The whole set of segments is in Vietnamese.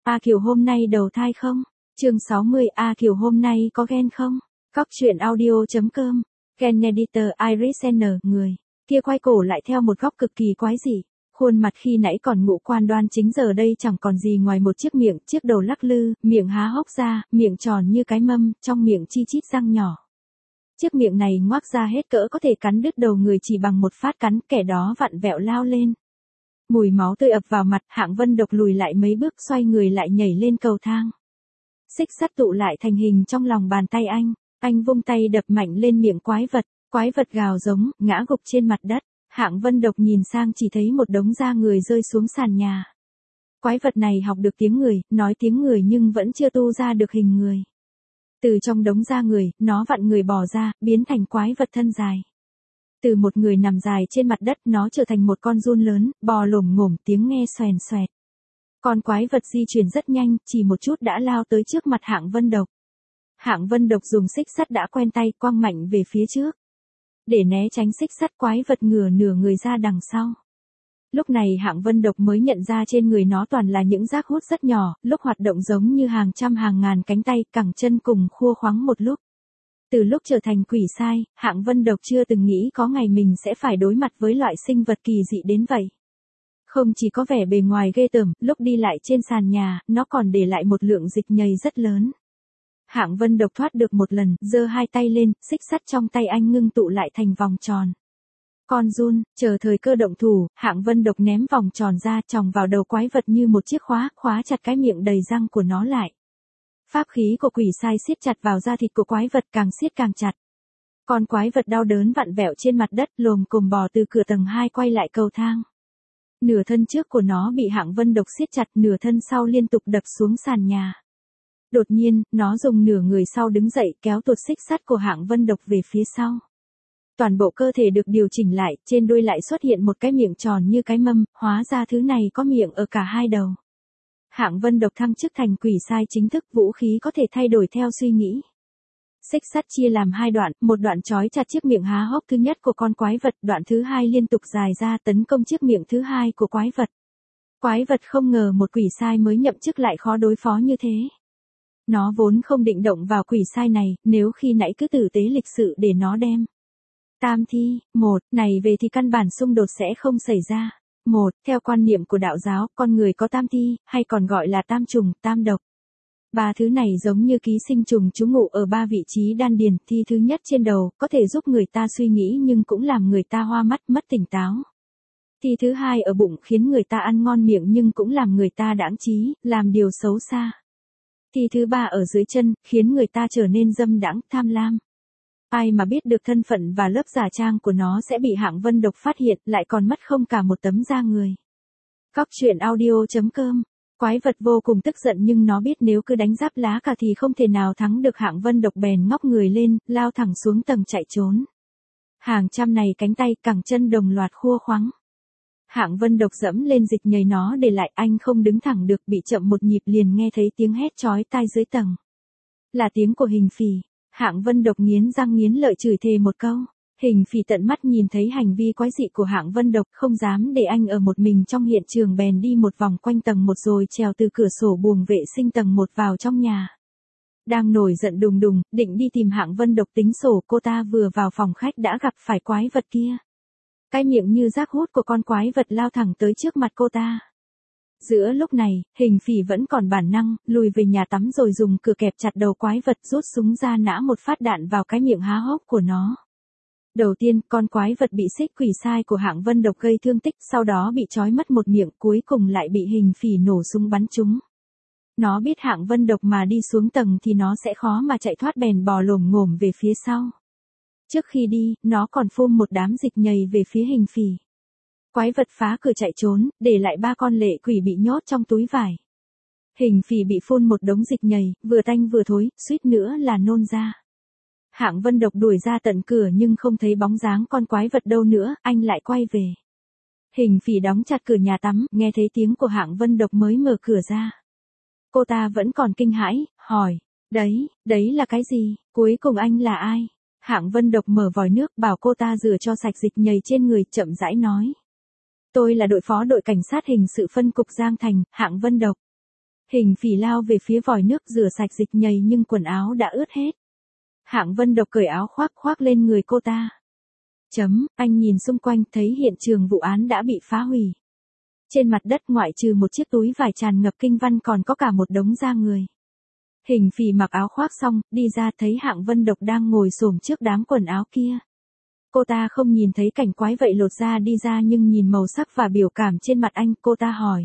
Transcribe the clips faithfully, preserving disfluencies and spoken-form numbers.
A Kiều hôm nay đầu thai không? Chương sáu mươi, A Kiều hôm nay có ghen không? Cóc truyện audio chấm com. Ken Editor Iris N. Người kia quay cổ lại theo một góc cực kỳ quái dị. Khuôn mặt khi nãy còn ngũ quan đoan chính giờ đây chẳng còn gì ngoài một chiếc miệng, chiếc đầu lắc lư, miệng há hốc ra, miệng tròn như cái mâm, trong miệng chi chít răng nhỏ. Chiếc miệng này ngoác ra hết cỡ có thể cắn đứt đầu người chỉ bằng một phát cắn, kẻ đó vặn vẹo lao lên. Mùi máu tươi ập vào mặt, Hạng Vân Độc lùi lại mấy bước, xoay người lại nhảy lên cầu thang. Xích sắt tụ lại thành hình trong lòng bàn tay anh, anh vung tay đập mạnh lên miệng quái vật, quái vật gào giống, ngã gục trên mặt đất. Hạng Vân Độc nhìn sang chỉ thấy một đống da người rơi xuống sàn nhà. Quái vật này học được tiếng người, nói tiếng người nhưng vẫn chưa tu ra được hình người. Từ trong đống da người, nó vặn người bò ra, biến thành quái vật thân dài. Từ một người nằm dài trên mặt đất, nó trở thành một con giun lớn, bò lổm ngổm, tiếng nghe xoèn xoẹt. Con quái vật di chuyển rất nhanh, chỉ một chút đã lao tới trước mặt Hạng Vân Độc. Hạng Vân Độc dùng xích sắt đã quen tay, quăng mạnh về phía trước. Để né tránh xích sắt, quái vật ngửa nửa người ra đằng sau. Lúc này Hạng Vân Độc mới nhận ra trên người nó toàn là những rác hút rất nhỏ, lúc hoạt động giống như hàng trăm hàng ngàn cánh tay, cẳng chân cùng khua khoắng một lúc. Từ lúc trở thành quỷ sai, Hạng Vân Độc chưa từng nghĩ có ngày mình sẽ phải đối mặt với loại sinh vật kỳ dị đến vậy. Không chỉ có vẻ bề ngoài ghê tởm, lúc đi lại trên sàn nhà, nó còn để lại một lượng dịch nhầy rất lớn. Hạng Vân Độc thoát được một lần, giơ hai tay lên, xích sắt trong tay anh ngưng tụ lại thành vòng tròn. Con giun, chờ thời cơ động thủ, Hạng Vân Độc ném vòng tròn ra, chòng vào đầu quái vật như một chiếc khóa, khóa chặt cái miệng đầy răng của nó lại. Pháp khí của quỷ sai siết chặt vào da thịt của quái vật, càng siết càng chặt. Con quái vật đau đớn vặn vẹo trên mặt đất, lồm cồm bò từ cửa tầng hai quay lại cầu thang. Nửa thân trước của nó bị Hạng Vân Độc siết chặt, nửa thân sau liên tục đập xuống sàn nhà. Đột nhiên, nó dùng nửa người sau đứng dậy, kéo tuột xích sắt của Hạng Vân Độc về phía sau. Toàn bộ cơ thể được điều chỉnh lại, trên đuôi lại xuất hiện một cái miệng tròn như cái mâm, hóa ra thứ này có miệng ở cả hai đầu. Hạng Vân Độc thăng chức thành quỷ sai chính thức, vũ khí có thể thay đổi theo suy nghĩ. Xích sắt chia làm hai đoạn, một đoạn trói chặt chiếc miệng há hốc thứ nhất của con quái vật, đoạn thứ hai liên tục dài ra tấn công chiếc miệng thứ hai của quái vật. Quái vật không ngờ một quỷ sai mới nhậm chức lại khó đối phó như thế. Nó vốn không định động vào quỷ sai này, nếu khi nãy cứ tử tế lịch sự để nó đem tam thi, một, này về thì căn bản xung đột sẽ không xảy ra. Một, theo quan niệm của đạo giáo, con người có tam thi, hay còn gọi là tam trùng, tam độc. Ba thứ này giống như ký sinh trùng trú ngụ ở ba vị trí đan điền, thi thứ nhất trên đầu, có thể giúp người ta suy nghĩ nhưng cũng làm người ta hoa mắt, mất tỉnh táo. Thi thứ hai ở bụng khiến người ta ăn ngon miệng nhưng cũng làm người ta đãng trí, làm điều xấu xa. Thi thứ ba ở dưới chân, khiến người ta trở nên dâm đãng, tham lam. Ai mà biết được thân phận và lớp giả trang của nó sẽ bị Hạng Vân Độc phát hiện, lại còn mất không cả một tấm da người. Cóc truyện audio chấm com. Quái vật vô cùng tức giận nhưng nó biết nếu cứ đánh giáp lá cả thì không thể nào thắng được Hạng Vân Độc, bèn ngóc người lên, lao thẳng xuống tầng chạy trốn. Hàng trăm này cánh tay, cẳng chân đồng loạt khua khoắng. Hạng Vân Độc dẫm lên dịch nhầy nó để lại, anh không đứng thẳng được, bị chậm một nhịp liền nghe thấy tiếng hét chói tai dưới tầng. Là tiếng của Hình Phỉ. Hạng Vân Độc nghiến răng nghiến lợi chửi thề một câu. Hình Phỉ tận mắt nhìn thấy hành vi quái dị của Hạng Vân Độc, không dám để anh ở một mình trong hiện trường, bèn đi một vòng quanh tầng một rồi trèo từ cửa sổ buồng vệ sinh tầng một vào trong nhà. Đang nổi giận đùng đùng, định đi tìm Hạng Vân Độc tính sổ, cô ta vừa vào phòng khách đã gặp phải quái vật kia. Cái miệng như rác hút của con quái vật lao thẳng tới trước mặt cô ta. Giữa lúc này, Hình Phỉ vẫn còn bản năng, lùi về nhà tắm rồi dùng cửa kẹp chặt đầu quái vật, rút súng ra nã một phát đạn vào cái miệng há hốc của nó. Đầu tiên, con quái vật bị xích quỷ sai của Hạng Vân Độc gây thương tích, sau đó bị trói mất một miệng, cuối cùng lại bị Hình Phỉ nổ súng bắn trúng. Nó biết Hạng Vân Độc mà đi xuống tầng thì nó sẽ khó mà chạy thoát, bèn bò lồm ngổm về phía sau. Trước khi đi, nó còn phun một đám dịch nhầy về phía Hình Phỉ. Quái vật phá cửa chạy trốn, để lại ba con lệ quỷ bị nhốt trong túi vải. Hình Phỉ bị phun một đống dịch nhầy, vừa tanh vừa thối, suýt nữa là nôn ra. Hạng Vân Độc đuổi ra tận cửa nhưng không thấy bóng dáng con quái vật đâu nữa, anh lại quay về. Hình Phỉ đóng chặt cửa nhà tắm, nghe thấy tiếng của Hạng Vân Độc mới mở cửa ra. Cô ta vẫn còn kinh hãi, hỏi, đấy, đấy là cái gì, cuối cùng anh là ai? Hạng Vân Độc mở vòi nước, bảo cô ta rửa cho sạch dịch nhầy trên người, chậm rãi nói. Tôi là đội phó đội cảnh sát hình sự phân cục Giang Thành, Hạng Vân Độc. Hình phỉ lao về phía vòi nước rửa sạch dịch nhầy nhưng quần áo đã ướt hết. Hạng Vân Độc cởi áo khoác khoác lên người cô ta. Chấm, anh nhìn xung quanh thấy hiện trường vụ án đã bị phá hủy. Trên mặt đất ngoại trừ một chiếc túi vải tràn ngập kinh văn còn có cả một đống da người. Hình phỉ mặc áo khoác xong, đi ra thấy Hạng Vân Độc đang ngồi xổm trước đám quần áo kia. Cô ta không nhìn thấy cảnh quái vậy lột da đi ra nhưng nhìn màu sắc và biểu cảm trên mặt anh, cô ta hỏi.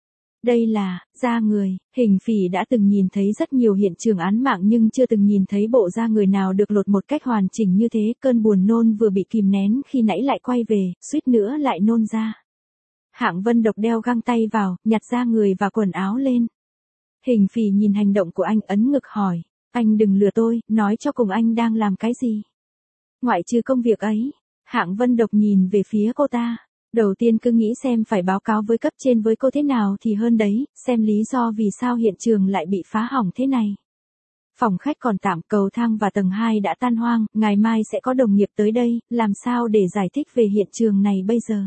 Đây là, da người, hình phỉ đã từng nhìn thấy rất nhiều hiện trường án mạng nhưng chưa từng nhìn thấy bộ da người nào được lột một cách hoàn chỉnh như thế, cơn buồn nôn vừa bị kìm nén khi nãy lại quay về, suýt nữa lại nôn ra. Hạng Vân Độc đeo găng tay vào, nhặt da người và quần áo lên. Hình phỉ nhìn hành động của anh ấn ngực hỏi, anh đừng lừa tôi, nói cho cùng anh đang làm cái gì? Ngoại trừ công việc ấy, Hạng Vân Độc nhìn về phía cô ta. Đầu tiên cứ nghĩ xem phải báo cáo với cấp trên với cô thế nào thì hơn đấy, xem lý do vì sao hiện trường lại bị phá hỏng thế này. Phòng khách còn tạm, cầu thang và tầng hai đã tan hoang, ngày mai sẽ có đồng nghiệp tới đây, làm sao để giải thích về hiện trường này bây giờ?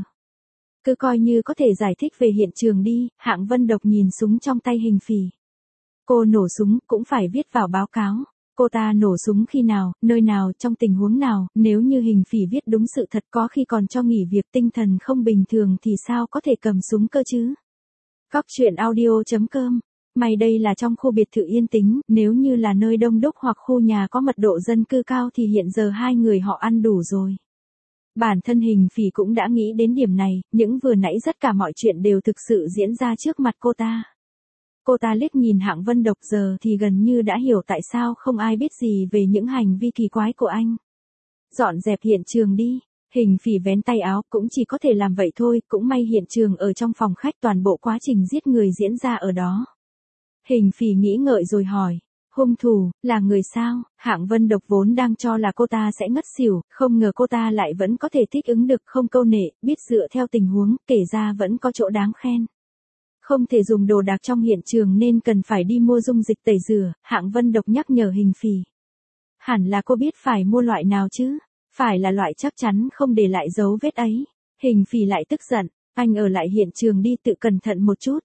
Cứ coi như có thể giải thích về hiện trường đi, Hạng Vân Độc nhìn súng trong tay hình phỉ. Cô nổ súng cũng phải viết vào báo cáo. Cô ta nổ súng khi nào, nơi nào, trong tình huống nào, nếu như hình phỉ viết đúng sự thật có khi còn cho nghỉ việc tinh thần không bình thường thì sao có thể cầm súng cơ chứ? Góc truyện audio chấm com. May đây là trong khu biệt thự yên tĩnh, nếu như là nơi đông đúc hoặc khu nhà có mật độ dân cư cao thì hiện giờ hai người họ ăn đủ rồi. Bản thân hình phỉ cũng đã nghĩ đến điểm này, những vừa nãy tất cả mọi chuyện đều thực sự diễn ra trước mặt cô ta. Cô ta liếc nhìn Hạng Vân Độc giờ thì gần như đã hiểu tại sao không ai biết gì về những hành vi kỳ quái của anh. Dọn dẹp hiện trường đi, hình phỉ vén tay áo, cũng chỉ có thể làm vậy thôi, cũng may hiện trường ở trong phòng khách toàn bộ quá trình giết người diễn ra ở đó. Hình phỉ nghĩ ngợi rồi hỏi, hung thủ, là người sao? Hạng Vân Độc vốn đang cho là cô ta sẽ ngất xỉu, không ngờ cô ta lại vẫn có thể thích ứng được không câu nệ, biết dựa theo tình huống, kể ra vẫn có chỗ đáng khen. Không thể dùng đồ đạc trong hiện trường nên cần phải đi mua dung dịch tẩy rửa, Hạng Vân Độc nhắc nhở hình phỉ. Hẳn là cô biết phải mua loại nào chứ, phải là loại chắc chắn không để lại dấu vết ấy. Hình phỉ lại tức giận, anh ở lại hiện trường đi, tự cẩn thận một chút.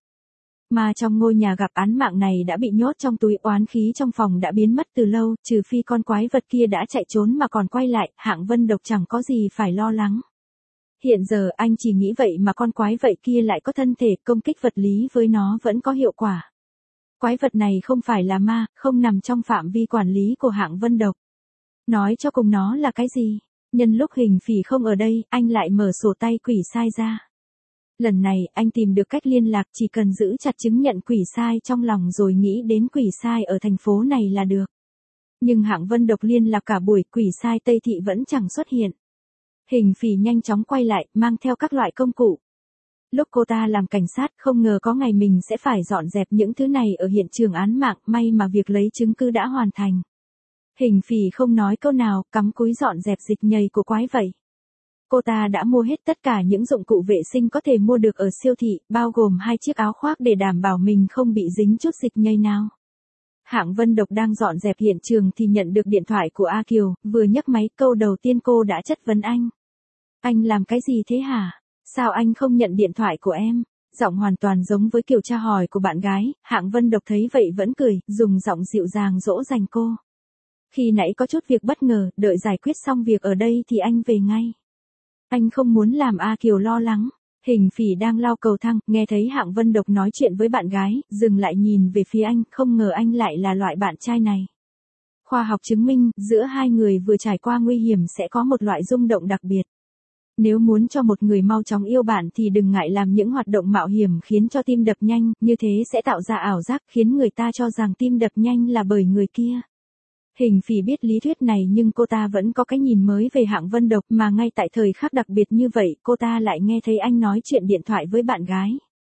Mà trong ngôi nhà gặp án mạng này đã bị nhốt trong túi, oán khí trong phòng đã biến mất từ lâu, trừ phi con quái vật kia đã chạy trốn mà còn quay lại, Hạng Vân Độc chẳng có gì phải lo lắng. Hiện giờ anh chỉ nghĩ vậy mà con quái vậy kia lại có thân thể, công kích vật lý với nó vẫn có hiệu quả. Quái vật này không phải là ma, không nằm trong phạm vi quản lý của Hạng Vân Độc. Nói cho cùng nó là cái gì? Nhân lúc hình phỉ không ở đây, anh lại mở sổ tay quỷ sai ra. Lần này anh tìm được cách liên lạc, chỉ cần giữ chặt chứng nhận quỷ sai trong lòng rồi nghĩ đến quỷ sai ở thành phố này là được. Nhưng Hạng Vân Độc liên lạc cả buổi, quỷ sai Tây Thị vẫn chẳng xuất hiện. Hình phỉ nhanh chóng quay lại, mang theo các loại công cụ. Lúc cô ta làm cảnh sát, không ngờ có ngày mình sẽ phải dọn dẹp những thứ này ở hiện trường án mạng, may mà việc lấy chứng cứ đã hoàn thành. Hình phỉ không nói câu nào, cắm cúi dọn dẹp dịch nhầy của quái vậy. Cô ta đã mua hết tất cả những dụng cụ vệ sinh có thể mua được ở siêu thị, bao gồm hai chiếc áo khoác để đảm bảo mình không bị dính chút dịch nhầy nào. Hạng Vân Độc đang dọn dẹp hiện trường thì nhận được điện thoại của A Kiều, vừa nhấc máy, câu đầu tiên cô đã chất vấn anh. Anh làm cái gì thế hả? Sao anh không nhận điện thoại của em? Giọng hoàn toàn giống với kiểu tra hỏi của bạn gái, Hạng Vân Độc thấy vậy vẫn cười, dùng giọng dịu dàng dỗ dành cô. Khi nãy có chút việc bất ngờ, đợi giải quyết xong việc ở đây thì anh về ngay. Anh không muốn làm A Kiều lo lắng. Hình phỉ đang lao cầu thang, nghe thấy Hạng Vân Độc nói chuyện với bạn gái, dừng lại nhìn về phía anh, không ngờ anh lại là loại bạn trai này. Khoa học chứng minh, giữa hai người vừa trải qua nguy hiểm sẽ có một loại rung động đặc biệt. Nếu muốn cho một người mau chóng yêu bạn thì đừng ngại làm những hoạt động mạo hiểm khiến cho tim đập nhanh, như thế sẽ tạo ra ảo giác khiến người ta cho rằng tim đập nhanh là bởi người kia. Hình phỉ biết lý thuyết này nhưng cô ta vẫn có cái nhìn mới về Hạng Vân Độc, mà ngay tại thời khắc đặc biệt như vậy cô ta lại nghe thấy anh nói chuyện điện thoại với bạn gái.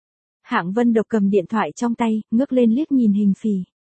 Hạng Vân Độc cầm điện thoại trong tay, ngước lên liếc nhìn hình phỉ.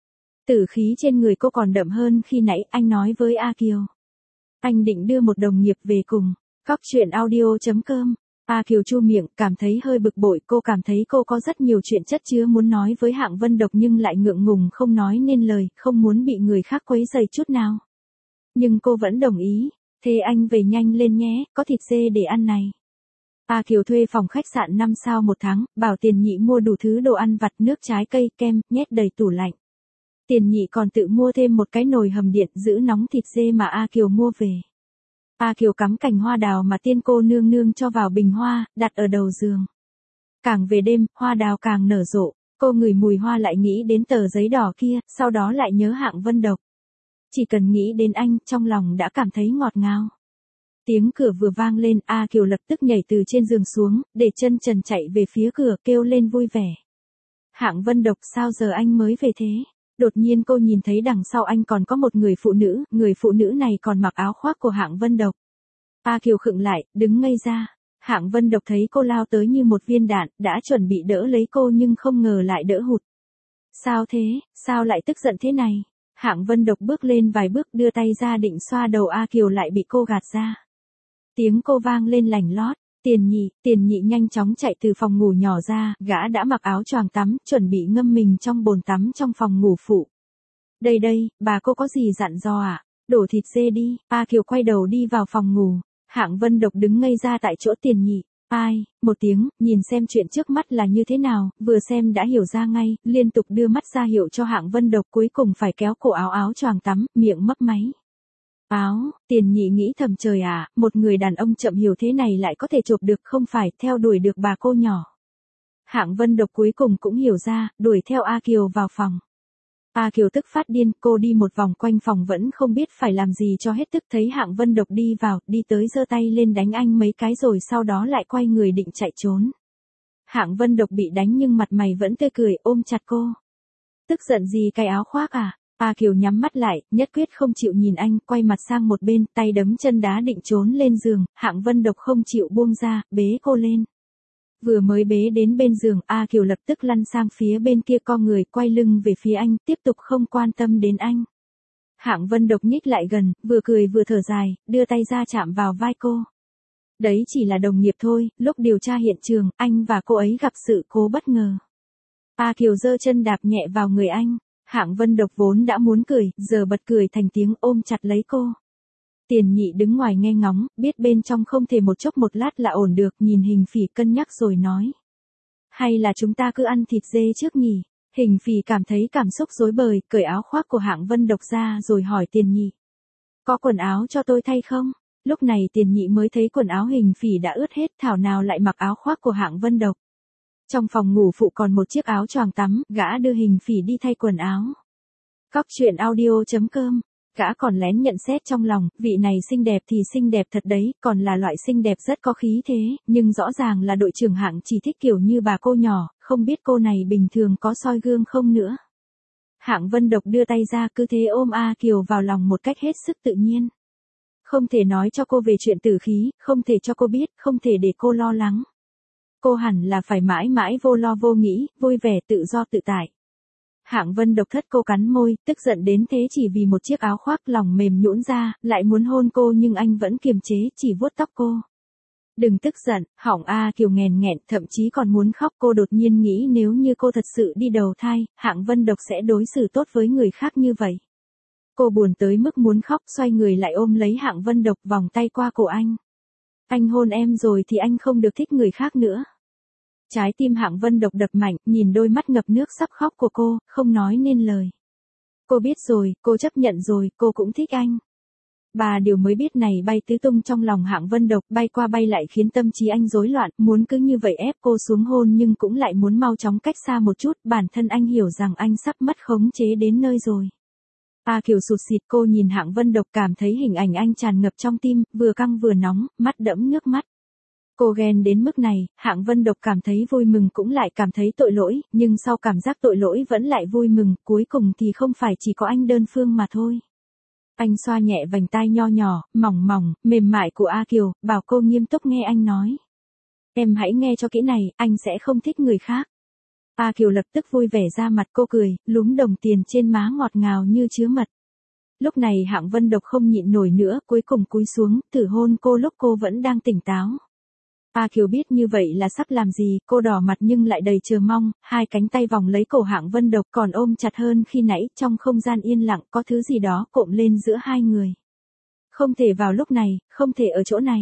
Tử khí trên người cô còn đậm hơn khi nãy. Anh nói với A Kiều. Anh định đưa một đồng nghiệp về cùng. Góc truyện audio chấm com. A Kiều chu miệng, cảm thấy hơi bực bội, cô cảm thấy cô có rất nhiều chuyện chất chứa muốn nói với Hạng Vân Độc nhưng lại ngượng ngùng không nói nên lời, không muốn bị người khác quấy rầy chút nào. Nhưng cô vẫn đồng ý, thế anh về nhanh lên nhé, có thịt dê để ăn này. A Kiều thuê phòng khách sạn năm sao một tháng, bảo Tiền Nhị mua đủ thứ đồ ăn vặt, nước trái cây, kem, nhét đầy tủ lạnh. Tiền Nhị còn tự mua thêm một cái nồi hầm điện giữ nóng thịt dê mà A Kiều mua về. A Kiều cắm cành hoa đào mà tiên cô nương nương cho vào bình hoa, đặt ở đầu giường. Càng về đêm, hoa đào càng nở rộ, cô ngửi mùi hoa lại nghĩ đến tờ giấy đỏ kia, sau đó lại nhớ Hạng Vân Độc. Chỉ cần nghĩ đến anh, trong lòng đã cảm thấy ngọt ngào. Tiếng cửa vừa vang lên, A Kiều lập tức nhảy từ trên giường xuống, để chân trần chạy về phía cửa, kêu lên vui vẻ. Hạng Vân Độc, sao giờ anh mới về thế? Đột nhiên cô nhìn thấy đằng sau anh còn có một người phụ nữ, người phụ nữ này còn mặc áo khoác của Hạng Vân Độc. A Kiều khựng lại, đứng ngây ra. Hạng Vân Độc thấy cô lao tới như một viên đạn, đã chuẩn bị đỡ lấy cô nhưng không ngờ lại đỡ hụt. Sao thế, sao lại tức giận thế này? Hạng Vân Độc bước lên vài bước đưa tay ra định xoa đầu A Kiều lại bị cô gạt ra. Tiếng cô vang lên lành lót, Tiền Nhị, Tiền Nhị nhanh chóng chạy từ phòng ngủ nhỏ ra, gã đã mặc áo choàng tắm, chuẩn bị ngâm mình trong bồn tắm trong phòng ngủ phụ. Đây đây, bà cô có gì dặn dò à? Đổ thịt dê đi. A Kiều quay đầu đi vào phòng ngủ. Hạng Vân Độc đứng ngây ra tại chỗ Tiền Nhị. Ai, một tiếng, nhìn xem chuyện trước mắt là như thế nào, vừa xem đã hiểu ra ngay, liên tục đưa mắt ra hiệu cho Hạng Vân Độc, cuối cùng phải kéo cổ áo áo choàng tắm, miệng mấp máy. Áo, Tiền Nhị nghĩ thầm, trời à, một người đàn ông chậm hiểu thế này lại có thể chộp được, không phải theo đuổi được bà cô nhỏ. Hạng Vân Độc cuối cùng cũng hiểu ra, đuổi theo A Kiều vào phòng. A Kiều tức phát điên, cô đi một vòng quanh phòng vẫn không biết phải làm gì cho hết tức, thấy Hạng Vân Độc đi vào, đi tới giơ tay lên đánh anh mấy cái rồi sau đó lại quay người định chạy trốn. Hạng Vân Độc bị đánh nhưng mặt mày vẫn tươi cười, ôm chặt cô. Tức giận gì cái áo khoác à? A Kiều nhắm mắt lại, nhất quyết không chịu nhìn anh, quay mặt sang một bên, tay đấm chân đá định trốn lên giường, Hạng Vân Độc không chịu buông ra, bế cô lên. Vừa mới bế đến bên giường, A Kiều lập tức lăn sang phía bên kia, co người quay lưng về phía anh, tiếp tục không quan tâm đến anh. Hạng Vân Độc nhích lại gần, vừa cười vừa thở dài, đưa tay ra chạm vào vai cô. Đấy chỉ là đồng nghiệp thôi, lúc điều tra hiện trường, anh và cô ấy gặp sự cố bất ngờ. A Kiều giơ chân đạp nhẹ vào người anh. Hạng Vân Độc vốn đã muốn cười, giờ bật cười thành tiếng, ôm chặt lấy cô. Tiền Nhị đứng ngoài nghe ngóng, biết bên trong không thể một chốc một lát là ổn được, nhìn Hình Phỉ cân nhắc rồi nói. Hay là chúng ta cứ ăn thịt dê trước nhỉ? Hình Phỉ cảm thấy cảm xúc rối bời, cởi áo khoác của Hạng Vân Độc ra rồi hỏi Tiền Nhị. Có quần áo cho tôi thay không? Lúc này Tiền Nhị mới thấy quần áo Hình Phỉ đã ướt hết, thảo nào lại mặc áo khoác của Hạng Vân Độc. Trong phòng ngủ phụ còn một chiếc áo choàng tắm, gã đưa Hình Phỉ đi thay quần áo. Cóc truyện audio chấm com. Gã còn lén nhận xét trong lòng, vị này xinh đẹp thì xinh đẹp thật đấy, còn là loại xinh đẹp rất có khí thế, nhưng rõ ràng là đội trưởng Hạng chỉ thích kiểu như bà cô nhỏ, không biết cô này bình thường có soi gương không nữa. Hạng Vân Độc đưa tay ra cứ thế ôm A Kiều vào lòng một cách hết sức tự nhiên. Không thể nói cho cô về chuyện tử khí, không thể cho cô biết, không thể để cô lo lắng. Cô hẳn là phải mãi mãi vô lo vô nghĩ, vui vẻ tự do tự tại. Hạng Vân Độc thất cô cắn môi, tức giận đến thế chỉ vì một chiếc áo khoác, lòng mềm nhũn ra, lại muốn hôn cô nhưng anh vẫn kiềm chế, chỉ vuốt tóc cô. Đừng tức giận, họng A Kiều nghèn nghẹn, thậm chí còn muốn khóc. Cô đột nhiên nghĩ nếu như cô thật sự đi đầu thai, Hạng Vân Độc sẽ đối xử tốt với người khác như vậy. Cô buồn tới mức muốn khóc, xoay người lại ôm lấy Hạng Vân Độc, vòng tay qua cổ anh. Anh hôn em rồi thì anh không được thích người khác nữa. Trái tim Hạng Vân Độc đập mạnh, nhìn đôi mắt ngập nước sắp khóc của cô, không nói nên lời. Cô biết rồi, cô chấp nhận rồi, cô cũng thích anh. Bà điều mới biết này bay tứ tung trong lòng Hạng Vân Độc, bay qua bay lại khiến tâm trí anh rối loạn, muốn cứ như vậy ép cô xuống hôn nhưng cũng lại muốn mau chóng cách xa một chút, bản thân anh hiểu rằng anh sắp mất khống chế đến nơi rồi. A Kiều sụt sịt, cô nhìn Hạng Vân Độc cảm thấy hình ảnh anh tràn ngập trong tim, vừa căng vừa nóng, mắt đẫm nước mắt. Cô ghen đến mức này, Hạng Vân Độc cảm thấy vui mừng cũng lại cảm thấy tội lỗi, nhưng sau cảm giác tội lỗi vẫn lại vui mừng, cuối cùng thì không phải chỉ có anh đơn phương mà thôi. Anh xoa nhẹ vành tai nho nhỏ, mỏng mỏng, mềm mại của A Kiều, bảo cô nghiêm túc nghe anh nói. Em hãy nghe cho kỹ này, anh sẽ không thích người khác. A Kiều lập tức vui vẻ ra mặt, cô cười, lúm đồng tiền trên má ngọt ngào như chứa mật. Lúc này Hạng Vân Độc không nhịn nổi nữa, cuối cùng cúi xuống, thử hôn cô lúc cô vẫn đang tỉnh táo. A Kiều biết như vậy là sắp làm gì, cô đỏ mặt nhưng lại đầy chờ mong, hai cánh tay vòng lấy cổ Hạng Vân Độc còn ôm chặt hơn khi nãy, trong không gian yên lặng có thứ gì đó cộm lên giữa hai người. Không thể vào lúc này, không thể ở chỗ này.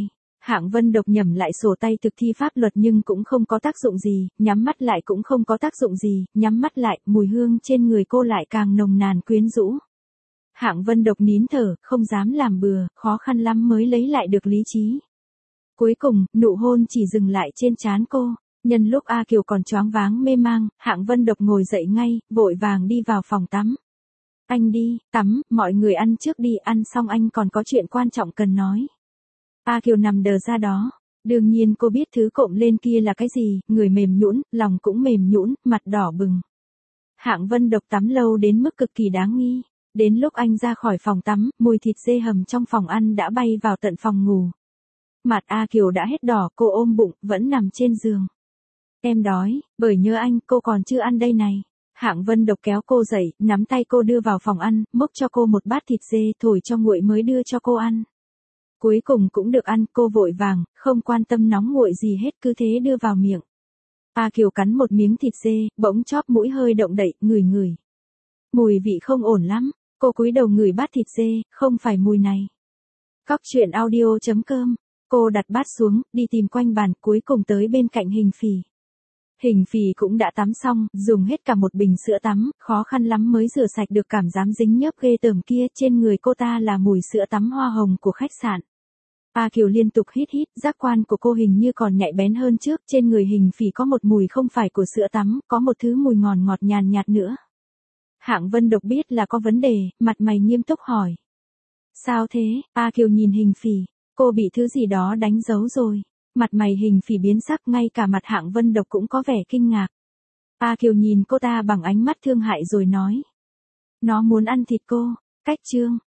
Hạng Vân Độc nhẩm lại sổ tay thực thi pháp luật nhưng cũng không có tác dụng gì, nhắm mắt lại cũng không có tác dụng gì, nhắm mắt lại, mùi hương trên người cô lại càng nồng nàn quyến rũ. Hạng Vân Độc nín thở, không dám làm bừa, khó khăn lắm mới lấy lại được lý trí. Cuối cùng, nụ hôn chỉ dừng lại trên trán cô. Nhân lúc A Kiều còn choáng váng mê mang, Hạng Vân Độc ngồi dậy ngay, vội vàng đi vào phòng tắm. Anh đi, tắm, mọi người ăn trước đi, ăn xong anh còn có chuyện quan trọng cần nói. A Kiều nằm đờ ra đó. Đương nhiên cô biết thứ cộm lên kia là cái gì, người mềm nhũn, lòng cũng mềm nhũn, mặt đỏ bừng. Hạng Vân Độc tắm lâu đến mức cực kỳ đáng nghi. Đến lúc anh ra khỏi phòng tắm, mùi thịt dê hầm trong phòng ăn đã bay vào tận phòng ngủ. Mặt A Kiều đã hết đỏ, cô ôm bụng, vẫn nằm trên giường. Em đói, bởi nhớ anh, cô còn chưa ăn đây này. Hạng Vân Độc kéo cô dậy, nắm tay cô đưa vào phòng ăn, múc cho cô một bát thịt dê, thổi cho nguội mới đưa cho cô ăn. Cuối cùng cũng được ăn, cô vội vàng, không quan tâm nóng nguội gì hết, cứ thế đưa vào miệng. A Kiều cắn một miếng thịt dê, bỗng chóp mũi hơi động đậy, ngửi ngửi. Mùi vị không ổn lắm, cô cúi đầu ngửi bát thịt dê, không phải mùi này. Cóc truyện audio chấm com, cô đặt bát xuống, đi tìm quanh bàn, cuối cùng tới bên cạnh Hình Phỉ. Hình Phỉ cũng đã tắm xong, dùng hết cả một bình sữa tắm, khó khăn lắm mới rửa sạch được cảm dám dính nhớp ghê tởm kia, trên người cô ta là mùi sữa tắm hoa hồng của khách sạn. A Kiều liên tục hít hít, giác quan của cô hình như còn nhạy bén hơn trước, trên người Hình Phỉ có một mùi không phải của sữa tắm, có một thứ mùi ngọt ngọt nhàn nhạt nữa. Hạng Vân Độc biết là có vấn đề, mặt mày nghiêm túc hỏi. Sao thế? A Kiều nhìn Hình Phỉ, cô bị thứ gì đó đánh dấu rồi. Mặt mày Hình Phỉ biến sắc, ngay cả mặt Hạng Vân Độc cũng có vẻ kinh ngạc. A Kiều nhìn cô ta bằng ánh mắt thương hại rồi nói. Nó muốn ăn thịt cô. Cách chương.